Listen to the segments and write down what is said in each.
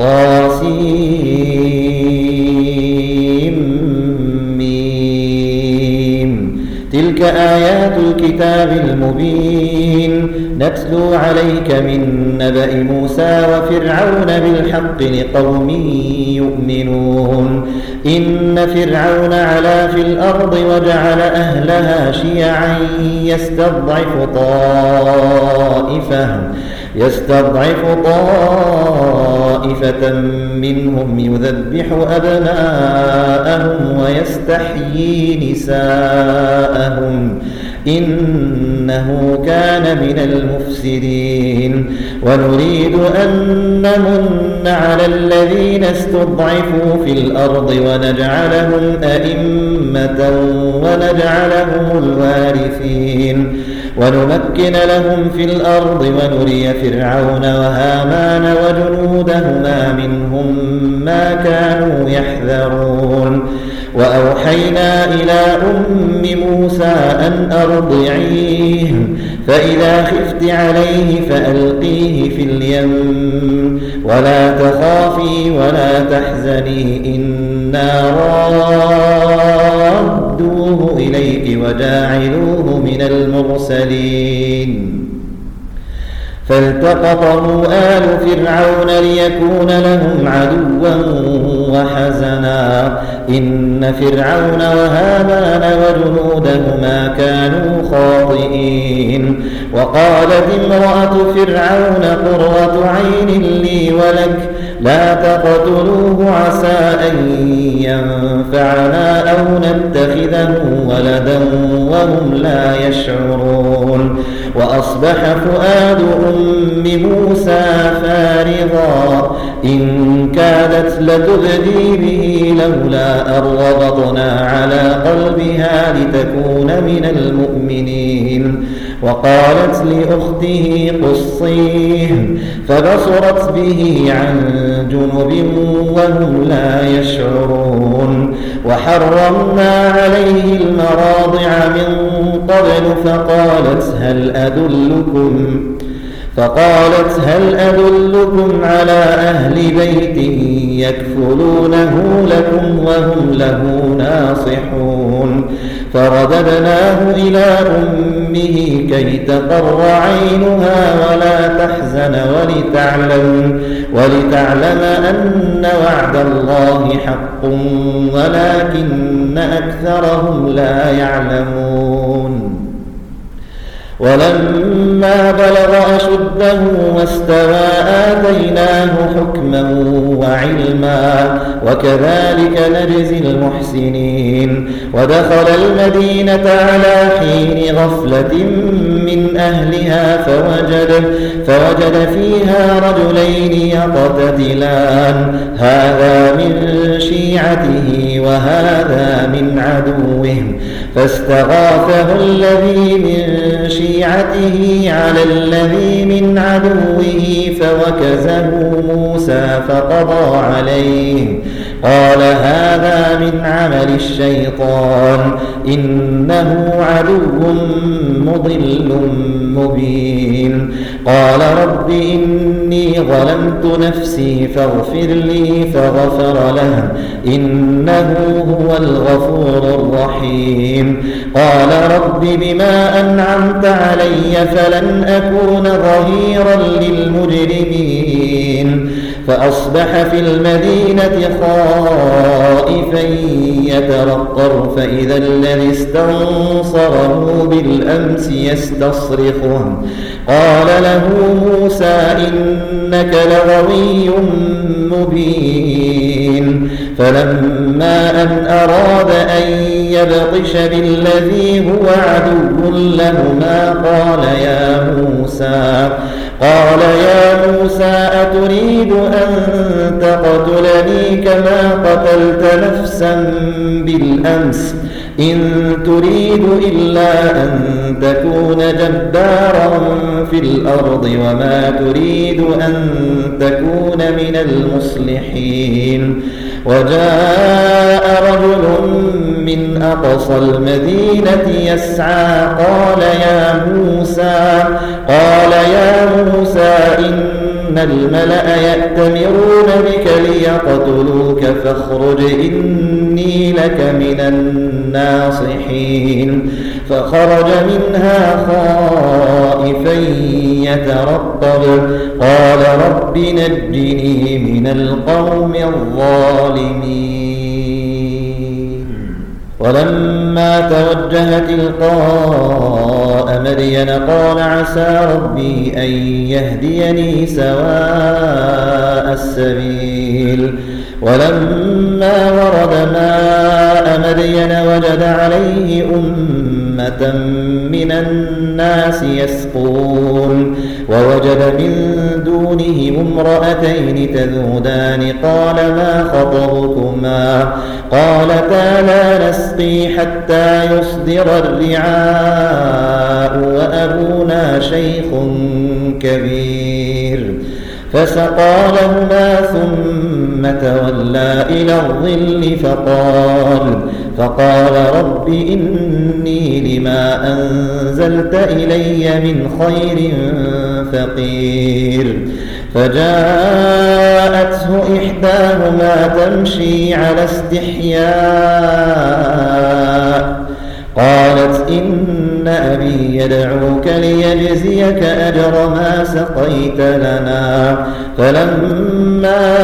طاسيم. تلك آيات الكتاب المبين نتلو عليك من نبأ موسى وفرعون بالحق لقوم يؤمنون. إن فرعون علا في الأرض وجعل أهلها شيعا يستضعف طائفة منهم يذبح أبناءهم ويستحيي نساءهم إنه كان من المفسدين. ونريد أن نمن على الذين استضعفوا في الأرض ونجعلهم أئمة ونجعلهم الوارثين ونمكن لهم في الأرض ونري فرعون وهامان وجنودهما منهم ما كانوا يحذرون. وأوحينا إلى أم موسى أن أرضعيه فإذا خفت عليه فألقيه في اليم ولا تخافي ولا تحزني إنا رادوه إليك وجاعلوه من المرسلين. فالتقطه آل فرعون ليكون لهم عدوا وحزنا إن فرعون وهامان وجنودهما كانوا خاطئين. وقالت امرأة فرعون قرة عين لي ولك لا تقتلوه عسى أن ينفعنا أو نتخذه ولدا وهم لا يشعرون. وأصبح فؤاد أم موسى فارغا إن كادت لتبدي به لولا أن ربطنا على قلبها لتكون من المؤمنين. وقالت لأخته قصيه فبصرت به عن جنب وهم لا يشعرون. وحرمنا عليه المراضع من قبل فقالت هل أدلكم على أهل بيت يكفلونه لكم وهم له ناصحون. فرددناه إلى أمه كي تقر عينها ولا تحزن ولتعلم أن وعد الله حق ولكن أكثرهم لا يعلمون. ولما بلغ أشده واستوى آتيناه حكما وعلما وكذلك نجزي المحسنين. ودخل المدينة على حين غفلة من أهلها فوجد فيها رجلين يقتتلان هذا من شيعته وهذا من عدوه فاستغاثه الذي من شيعته على الذي من عدوه فوكزه موسى فقضى عليه قال هذا من عمل الشيطان إنه عدو مضل مبين. قال رب إني ظلمت نفسي فاغفر لي فغفر له إنه هو الغفور الرحيم. قال رب بما أنعمت علي فلن أكون ظهيرا للمجرمين. فأصبح في المدينة خائفا يترقب فإذا الذي استنصره بالأمس يستصرخه قال له موسى إنك لغوي مبين. فلما أن أراد أن يبطش بالذي هو عدو لهما قال يا موسى أتريد أن تقتلني كما قتلت نفسا بالأمس إن تريد إلا أن تكون جبارا في الأرض وما تريد أن تكون من المصلحين. وجاء رجل من أقصى المدينة يسعى قال يا موسى إن الملأ يأتمرون بك ليقتلوك فاخرج إني لك من الناصحين فخرج منها خائفا يترقب قال رب نجني من القوم الظالمين ولما توجه تلقاء مدين قال عسى ربي أن يهديني سواء السبيل ولما ورد ماء مدين وجد عليه أمة من الناس يسقون ووجد من دونهم امرأتين تذودان قال ما خطبكما قالتا لا نسقي حتى يصدر الرعاء وأبونا شيخ كبير فسقى لهما ثم تولى إلى الظل فقال رب إني لما أنزلت إلي من خير فقير فجاءته إحداهما تمشي على استحياء قالت إن أبي يدعوك ليجزيك أجر ما سقيت لنا فلما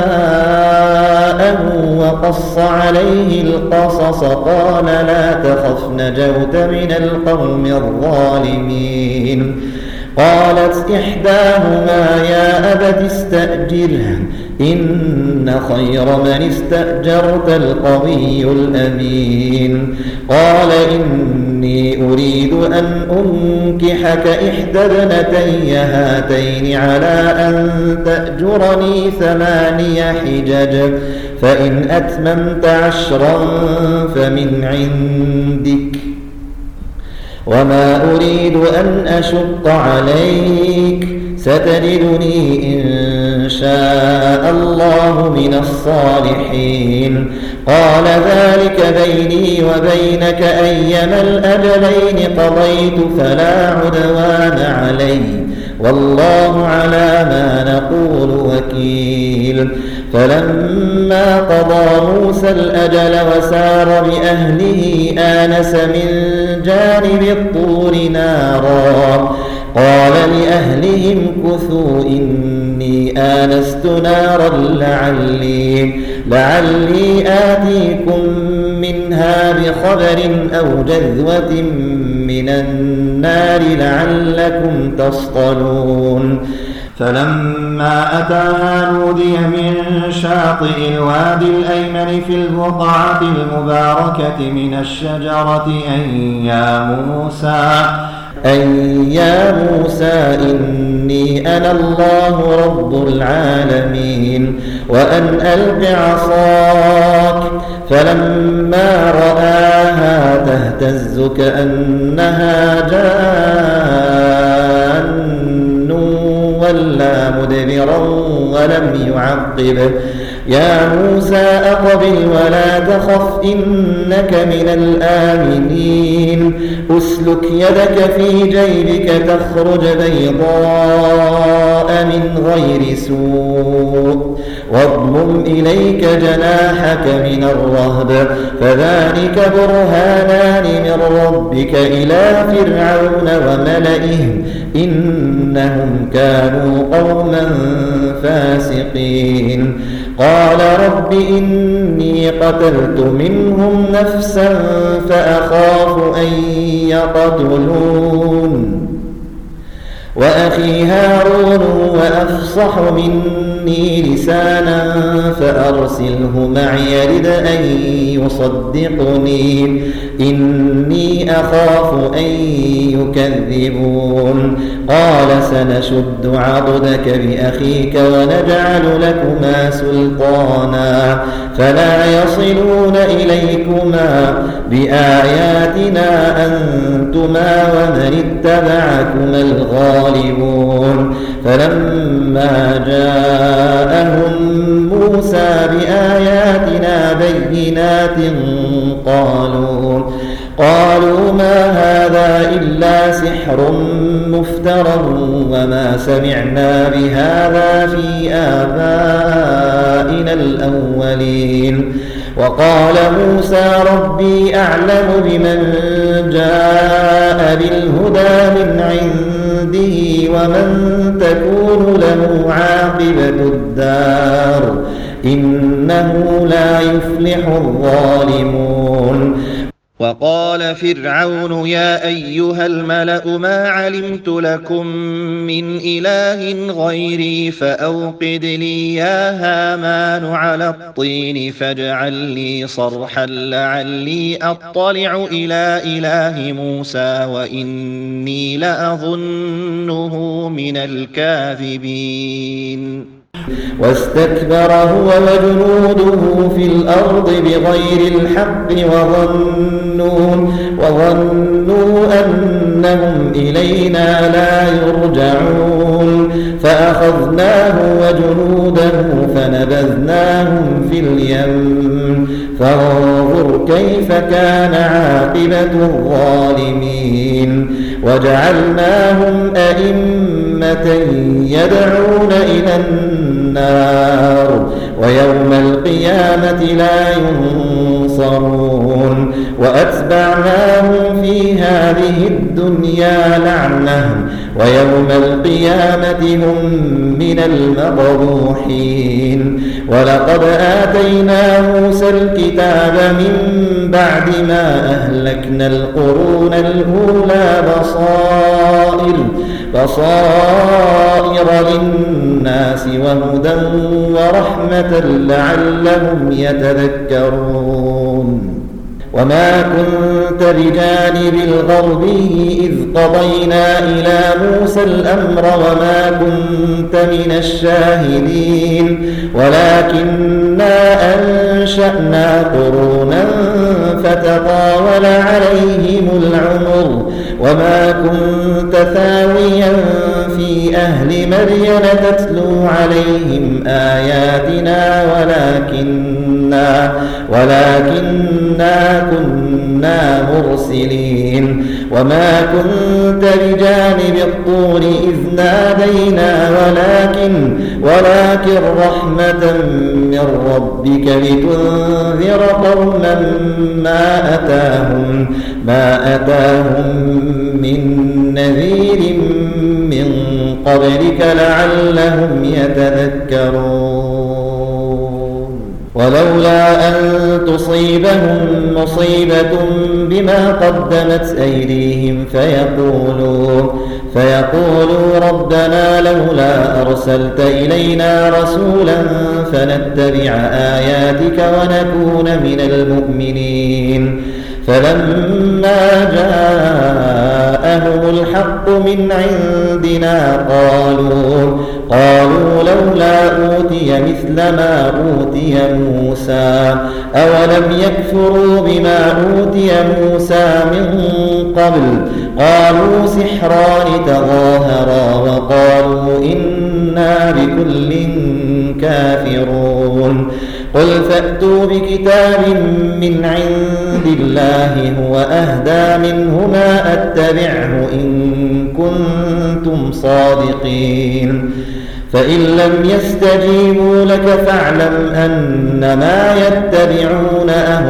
جاءه وقص عليه القصص قال لا تخف نجوت من القوم الظالمين قالت إحداهما يا أبت استأجره إن خير من استأجرت القوي الأمين قال إني أريد أن أنكحك إحدى ابنتي هاتين على أن تأجرني 8 حجج فإن أتممت 10 فمن عندك وما أريد أن أشق عليك ستجدني إن شاء الله من الصالحين قال ذلك بيني وبينك أيما الأجلين قضيت فلا عدوان علي والله على ما نقول وكيل فلما قضى موسى الأجل وسار بأهله آنس من جانب الطور نارا قال لأهلهم كثوا إني آنست نارا لعلي آتيكم منها بخبر أو جذوة من النار لعلكم تصطلون فلما أتاها نودي من شاطئ الوادي الأيمن في البقعة المباركة من الشجرة أن يا موسى إني أنا الله رب العالمين وأن ألق عصاك فلما رآها تهتز كأنها جان ولا مدبرا ولم يعقب يا موسى أقبل ولا تخف إنك من الآمنين أسلك يدك في جيبك تخرج بيضاء من غير سوء واضمم إليك جناحك من الرهب فذلك برهانان من ربك إلى فرعون وملئه إنهم كانوا قوما فاسقين قال رب إني قتلت منهم نفسا فأخاف أن يقتلون وأخي هارون وأفصح مني لسانا فأرسله معي يرد أن يصدقني إني أخاف أن يكذبون قال سنشد عضدك بأخيك ونجعل لكما سلطانا فلا يصلون إليكما بآياتنا أنتما ومن اتبعكما الغالبون فلما جاءهم موسى بآياتنا بينات قالوا ما هذا إلا سحر مفترى وما سمعنا بهذا في آبائنا الأولين. وقال موسى ربي أعلم بمن جاء بالهدى من عنده ومن تكون له عاقبة الدار إنه لا يفلح الظالمون. وقال فرعون يا أيها الملأ ما علمت لكم من إله غيري فأوقد لي يا هامان على الطين فاجعل لي صرحا لعلي أطلع إلى إله موسى وإني لأظنه من الكاذبين. واستكبر هو وجنوده في الأرض بغير الحق وظنوا أنهم إلينا لا يرجعون فأخذناه وجنوده فنبذناهم في اليم فانظر كيف كان عاقبة الظالمين. وجعلناهم أئمة يدعون إلى النار ويوم القيامة لا ينصرون. وأتبعناهم في هذه الدنيا لعنة ويوم القيامة هم من المقبوحين. ولقد آتينا موسى الكتاب من بعد ما أهلكنا القرون الأولى بصائر للناس وهدى ورحمة لعلهم يتذكرون. وما كنت بجانب الغربي إذ قضينا إلى موسى الأمر وما كنت من الشاهدين ولكننا أنشأنا قرونا فتطاول عليهم العمر وما كنت ثاويا في أهل مدين تتلو عليهم آياتنا ولكننا كنا مرسلين. وما كنت بجانب الطور إذ نادينا ولكن رحمة من ربك لتنذر قوما ما أتاهم من نذير من قبلك لعلهم يتذكرون. ولولا أن تصيبهم مصيبة بما قدمت أيديهم فيقولوا ربنا لولا أرسلت إلينا رسولا فنتبع آياتك ونكون من المؤمنين. فلما جاءهم الحق من عندنا قالوا لولا أوتي مثل ما أوتي موسى أولم يكفروا بما أوتي موسى من قبل قالوا سحران تظاهرا وقالوا إنا بكل كافرون. قل فأتوا بكتاب من عند الله هو أهدى منهما أتبعه إن كنتم صادقين. فإن لم يستجيبوا لك فاعلم أنما يتبعون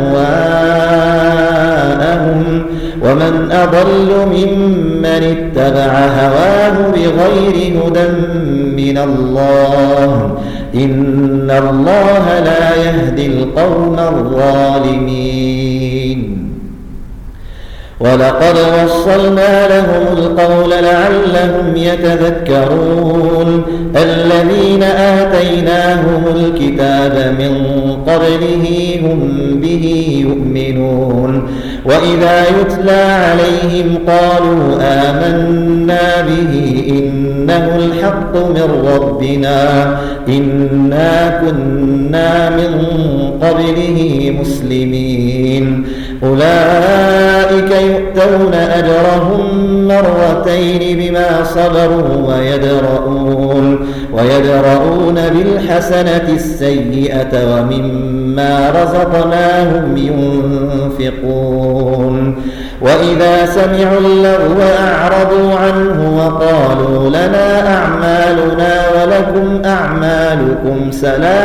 أهواءهم ومن أضل ممن اتبع هواه بغير هدى من الله إن الله لا يهدي القوم الظالمين. ولقد وصلنا لهم القول لعلهم يتذكرون. الذين آتيناهم الكتاب من قبله هم به يؤمنون. وإذا يتلى عليهم قالوا آمنا به إنه الحق من ربنا إنا كنا من قبله مسلمين. أولئك يؤتون أجرهم مرتين بما صبروا ويدرؤون بالحسنة السيئة ومما رزقناهم ينفقون وإذا سمعوا اللغو أعرضوا عنه وقالوا لنا أعمالنا ولكم أعمالكم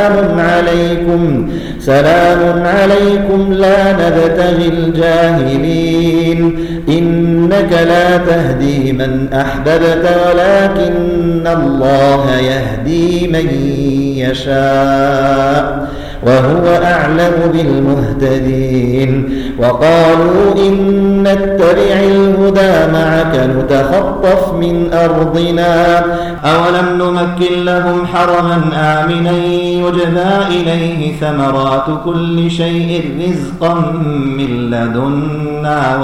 سلام عليكم لا نبتغي الجاهلين إنك لا تهدي من أحببت ولكن الله يهدي من يشاء وهو أعلم بالمهتدين وقالوا إن نتبع الهدى معك نتخطف من أرضنا أولم نمكن لهم حرما آمنا يجبى إليه ثمرات كل شيء رزقا من لدنا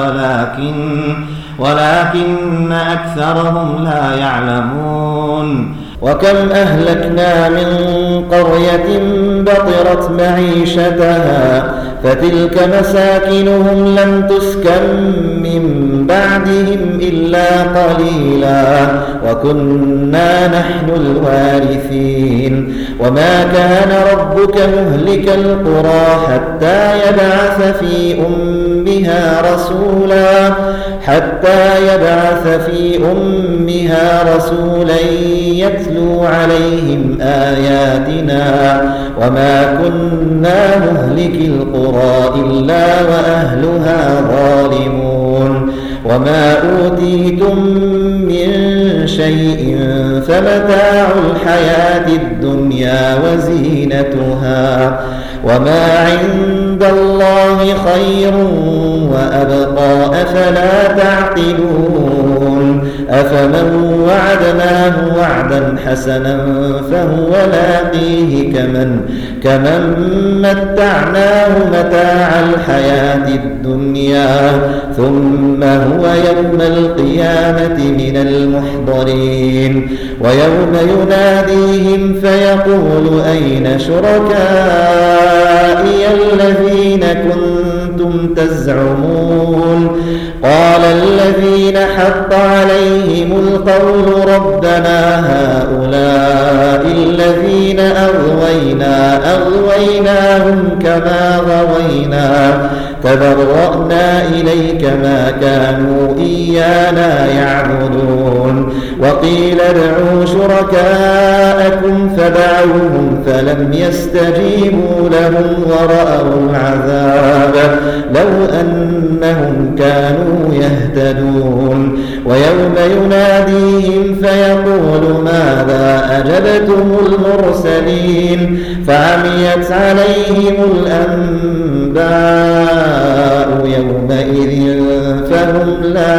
ولكن أكثرهم لا يعلمون وكم أهلكنا من قرية بطرت معيشتها فتلك مساكنهم لم تسكن من بعدهم إلا قليلا وكنا نحن الوارثين وما كان ربك مهلك القرى حتى يبعث في أمها رسولا يتلو عليهم آياتنا وما كنا مهلك القرى إلا وأهلها ظالمون وما أوتيتم من شيء فمتاع الحياة الدنيا وزينتها وما عند الله خير وأبقى أفلا تعقلون أفمن وعدناه وعدا حسنا فهو لاقيه كمن متعناه متاع الحياة الدنيا ثم هو يوم القيامة من المحضرين ويوم يناديهم فيقول أين شركائي الذين كنتم تزعمون قال الذين حق عليهم القول ربنا هؤلاء الذين أغويناهم كما غوينا تبرأنا إليك ما كانوا إيانا يعبدون وقيل ادعوا شركاءكم فدعوهم فلم يستجيبوا لهم ورأوا العذاب لو أنهم كانوا يهتدون ويوم يناديهم فيقول ماذا أجبتم المرسلين فعميت عليهم الأنباء يومئذ فهم لا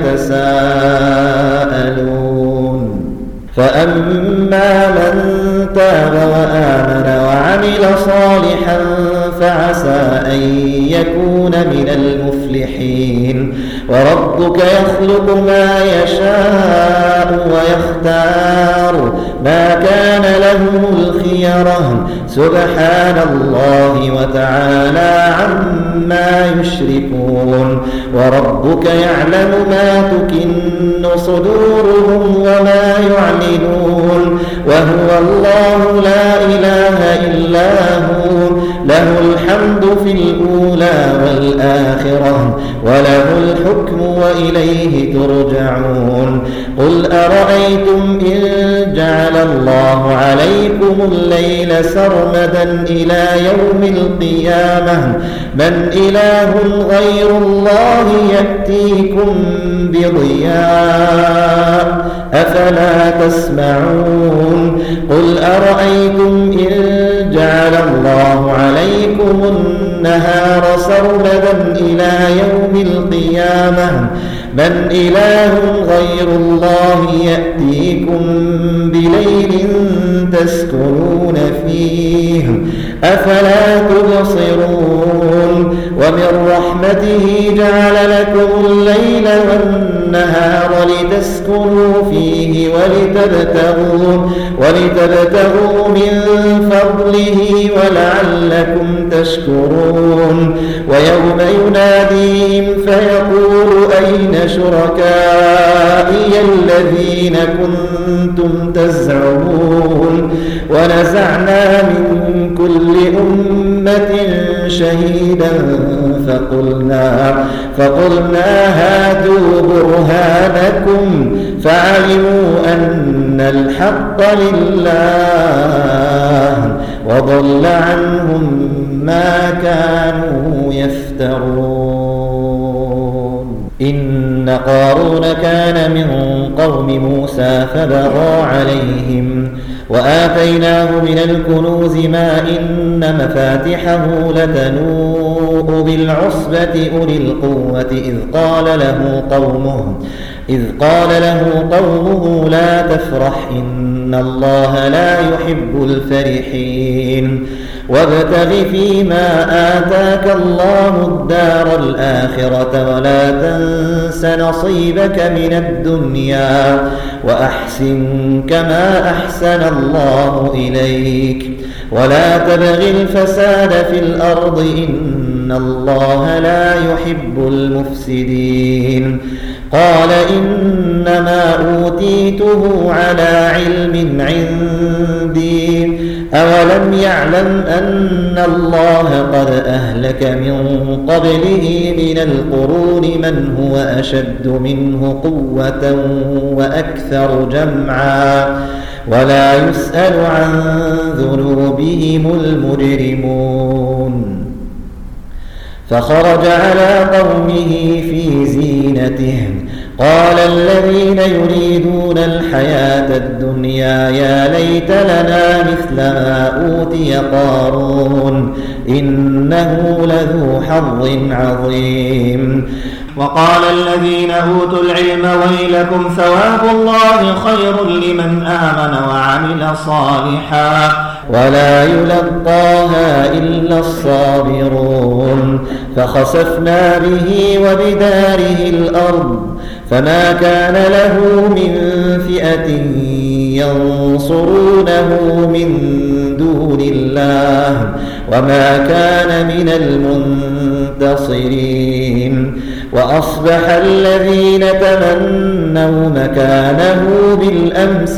يتساءلون فأما من تاب وآمن وعمل صالحا فعسى أن يكون من المفلحين وربك يخلق ما يشاء ويختار ما كان لهم الخيرة سبحان الله وتعالى عما يشركون وربك يعلم ما تكن صدورهم وما يعلنون وهو الله لا إله إلا هو له الحمد في الأولى والآخرة وله الحكم وإليه ترجعون قل أرأيتم إن جعل الله عليكم الليل سرمدا إلى يوم القيامة من إله غير الله يأتيكم بضياء أفلا تسمعون قل أرأيتم إن جعل الله عليكم النهار سرمدا إلى يوم القيامة من إله غير الله يأتيكم بليل تسكنون فيه أفلا تبصرون ومن رحمته جعل لكم الليل والنهار النهار لتسكنوا فيه ولتبتغوا من فضله ولعلكم تشكرون ويوم يناديهم فيقول أين شركائي الذين كنتم تزعمون ونزعنا من كل أمة شهيدا فقلنا هاتوا برهانكم فعلموا أن الحق لله وضل عنهم ما كانوا يفترون. إن قارون كان من قوم موسى فبغى عليهم وآتيناه من الكنوز ما إن مفاتحه لتنوء بالعصبة أولي القوة إذ قال له قومه لا تفرح إن الله لا يحب الفرحين وابتغ فيما آتاك الله الدار الآخرة ولا تنس نصيبك من الدنيا وأحسن كما أحسن الله إليك ولا تبغ الفساد في الأرض إن الله لا يحب المفسدين. قال إنما أوتيته على علم عندي أولم يعلم أن الله قد أهلك من قبله من القرون من هو أشد منه قوة وأكثر جمعا ولا يسأل عن ذنوبهم المجرمون. فخرج على قومه في زينته قال الذين يريدون الحياة الدنيا يا ليت لنا مثل ما أوتي قارون إنه لذو حظ عظيم. وقال الذين أوتوا العلم ويلكم ثواب الله خير لمن آمن وعمل صالحا ولا يلقاها إلا الصابرون. فخسفنا به وبداره الأرض فما كان له من فئة ينصرونه من دون الله وما كان من المنتصرين. وأصبح الذين تمنوا مكانه بالأمس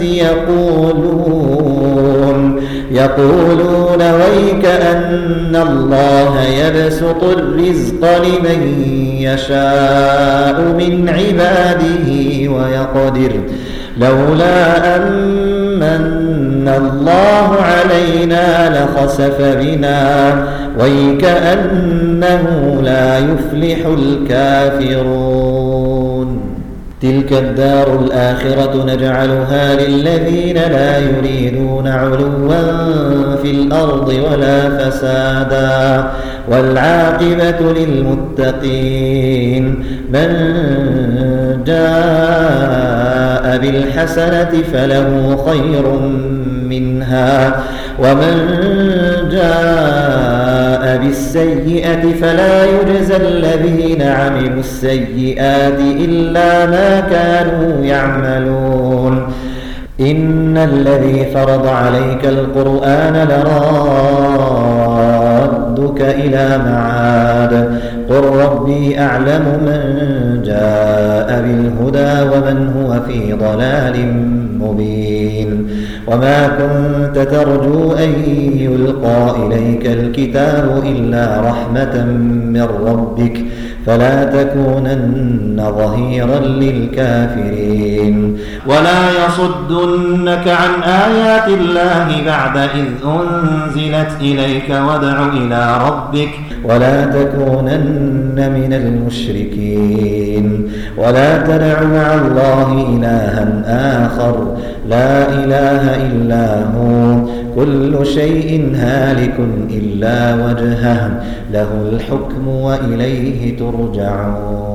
يقولون ويك أن الله يبسط الرزق لمن يشاء من عباده ويقدر لولا أمن الله علينا لخسف بنا ويك أنه لا يفلح الكافرون. تلك الدار الآخرة نجعلها للذين لا يريدون علوا في الأرض ولا فسادا والعاقبة للمتقين. من جاء بالحسنة فله خير منها ومن جاء بالسيئة فلا يجزى الذين عملوا السيئات إلا ما كانوا يعملون. إن الذي فرض عليك القرآن لرادك إلى معاد قل ربي أعلم من جاء بالهدى ومن هو في ضلال مبين. وما كنت ترجو أن يلقى إليك الكتاب إلا رحمة من ربك فلا تكونن ظهيرا للكافرين. ولا يصدنك عن آيات الله بعد إذ أنزلت إليك وادع إلى ربك ولا تكونن من المشركين. ولا تدع مع الله إلها آخر لا إله إلا هو كل شيء هالك إلا وجهه له الحكم وإليه ترجعون.